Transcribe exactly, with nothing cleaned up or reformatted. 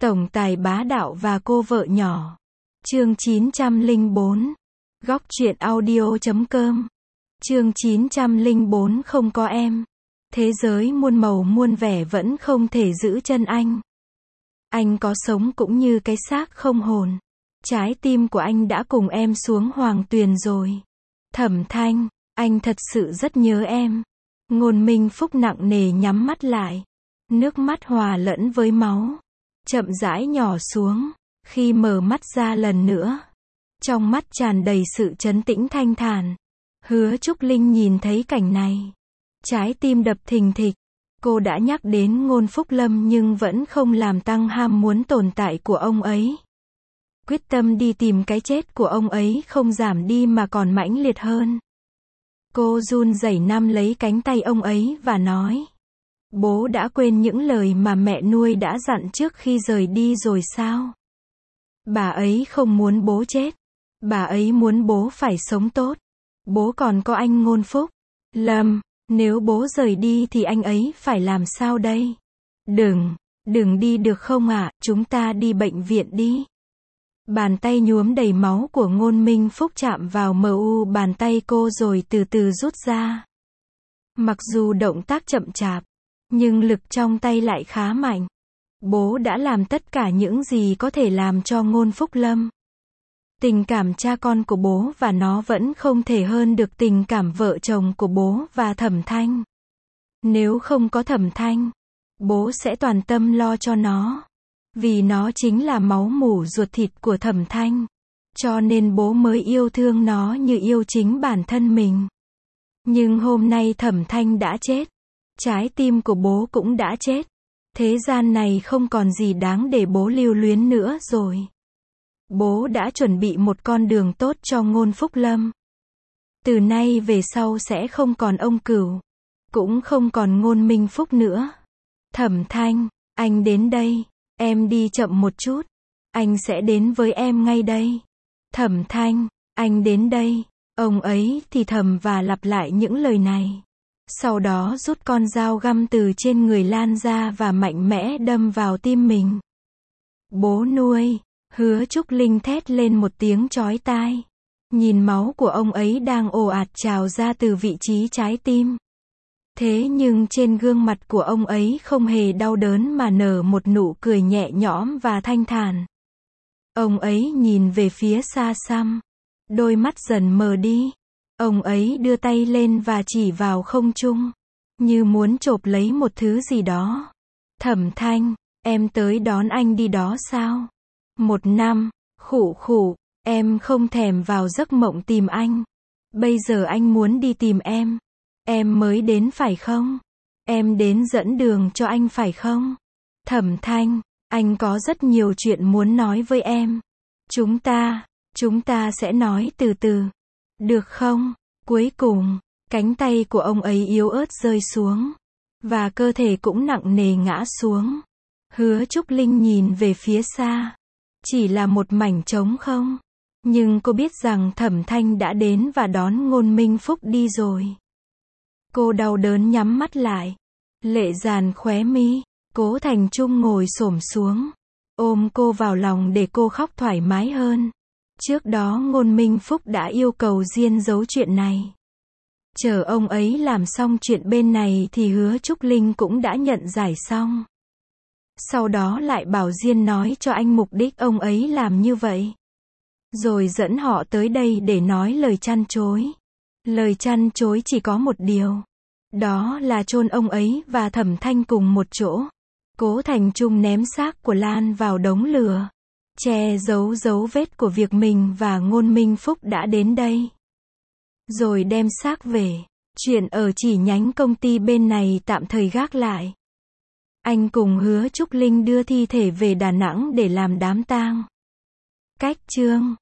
Tổng tài bá đạo và cô vợ nhỏ. Chương chín trăm lẻ bốn. Góc truyện audio chấm com. Chương chín trăm lẻ bốn không có em. Thế giới muôn màu muôn vẻ vẫn không thể giữ chân anh. Anh có sống cũng như cái xác không hồn. Trái tim của anh đã cùng em xuống hoàng tuyền rồi. Thẩm Thanh, anh thật sự rất nhớ em. Ngôn Minh Phúc nặng nề nhắm mắt lại. Nước mắt hòa lẫn với máu. Chậm rãi nhỏ xuống. Khi mở mắt ra lần nữa, trong mắt tràn đầy sự trấn tĩnh thanh thản. Hứa Trúc Linh nhìn thấy cảnh này, trái tim đập thình thịch. Cô đã nhắc đến Ngôn Phúc Lâm nhưng vẫn không làm tăng ham muốn tồn tại của ông ấy. Quyết tâm đi tìm cái chết của ông ấy không giảm đi mà còn mãnh liệt hơn. Cô run rẩy nắm lấy cánh tay ông ấy và nói: Bố đã quên những lời mà mẹ nuôi đã dặn trước khi rời đi rồi sao? Bà ấy không muốn bố chết. Bà ấy muốn bố phải sống tốt. Bố còn có anh Ngôn Phúc Lâm. Nếu bố rời đi thì anh ấy phải làm sao đây? Đừng, đừng đi được không ạ, à? Chúng ta đi bệnh viện đi. Bàn tay nhuốm đầy máu của Ngôn Minh Phúc chạm vào mờ u bàn tay cô rồi từ từ rút ra. Mặc dù động tác chậm chạp, nhưng lực trong tay lại khá mạnh. Bố đã làm tất cả những gì có thể làm cho Ngôn Phúc Lâm. Tình cảm cha con của bố và nó vẫn không thể hơn được tình cảm vợ chồng của bố và Thẩm Thanh. Nếu không có Thẩm Thanh, bố sẽ toàn tâm lo cho nó. Vì nó chính là máu mủ ruột thịt của Thẩm Thanh. Cho nên bố mới yêu thương nó như yêu chính bản thân mình. Nhưng hôm nay Thẩm Thanh đã chết. Trái tim của bố cũng đã chết. Thế gian này không còn gì đáng để bố lưu luyến nữa rồi. Bố đã chuẩn bị một con đường tốt cho Ngôn Phúc Lâm. Từ nay về sau sẽ không còn ông Cửu. Cũng không còn Ngôn Minh Phúc nữa. Thẩm Thanh, anh đến đây. Em đi chậm một chút. Anh sẽ đến với em ngay đây. Thẩm Thanh, anh đến đây. Ông ấy thì thầm và lặp lại những lời này. Sau đó rút con dao găm từ trên người Lan ra và mạnh mẽ đâm vào tim mình. Bố nuôi, Hứa Trúc Linh thét lên một tiếng chói tai. Nhìn máu của ông ấy đang ồ ạt trào ra từ vị trí trái tim. Thế nhưng trên gương mặt của ông ấy không hề đau đớn mà nở một nụ cười nhẹ nhõm và thanh thản. Ông ấy nhìn về phía xa xăm. Đôi mắt dần mờ đi. Ông ấy đưa tay lên và chỉ vào không trung, như muốn chộp lấy một thứ gì đó. Thẩm Thanh, em tới đón anh đi đó sao? Một năm, khụ khụ, em không thèm vào giấc mộng tìm anh. Bây giờ anh muốn đi tìm em. Em mới đến phải không? Em đến dẫn đường cho anh phải không? Thẩm Thanh, anh có rất nhiều chuyện muốn nói với em. Chúng ta, chúng ta sẽ nói từ từ. Được không? Cuối cùng, cánh tay của ông ấy yếu ớt rơi xuống. Và cơ thể cũng nặng nề ngã xuống. Hứa Trúc Linh nhìn về phía xa. Chỉ là một mảnh trống không. Nhưng cô biết rằng Thẩm Thanh đã đến và đón Ngôn Minh Phúc đi rồi. Cô đau đớn nhắm mắt lại. Lệ dàn khóe mi. Cố Thành Trung ngồi xổm xuống. Ôm cô vào lòng để cô khóc thoải mái hơn. Trước đó Ngôn Minh Phúc đã yêu cầu Diên giấu chuyện này. Chờ ông ấy làm xong chuyện bên này thì Hứa Trúc Linh cũng đã nhận giải xong. Sau đó lại bảo Diên nói cho anh mục đích ông ấy làm như vậy. Rồi dẫn họ tới đây để nói lời chăn chối. Lời chăn chối chỉ có một điều. Đó là chôn ông ấy và Thẩm Thanh cùng một chỗ. Cố Thành Trung ném xác của Lan vào đống lửa. Che giấu dấu vết của việc mình và Ngôn Minh Phúc đã đến đây. Rồi đem xác về. Chuyện ở chỉ nhánh công ty bên này tạm thời gác lại. Anh cùng Hứa Trúc Linh đưa thi thể về Đà Nẵng để làm đám tang. Cách chương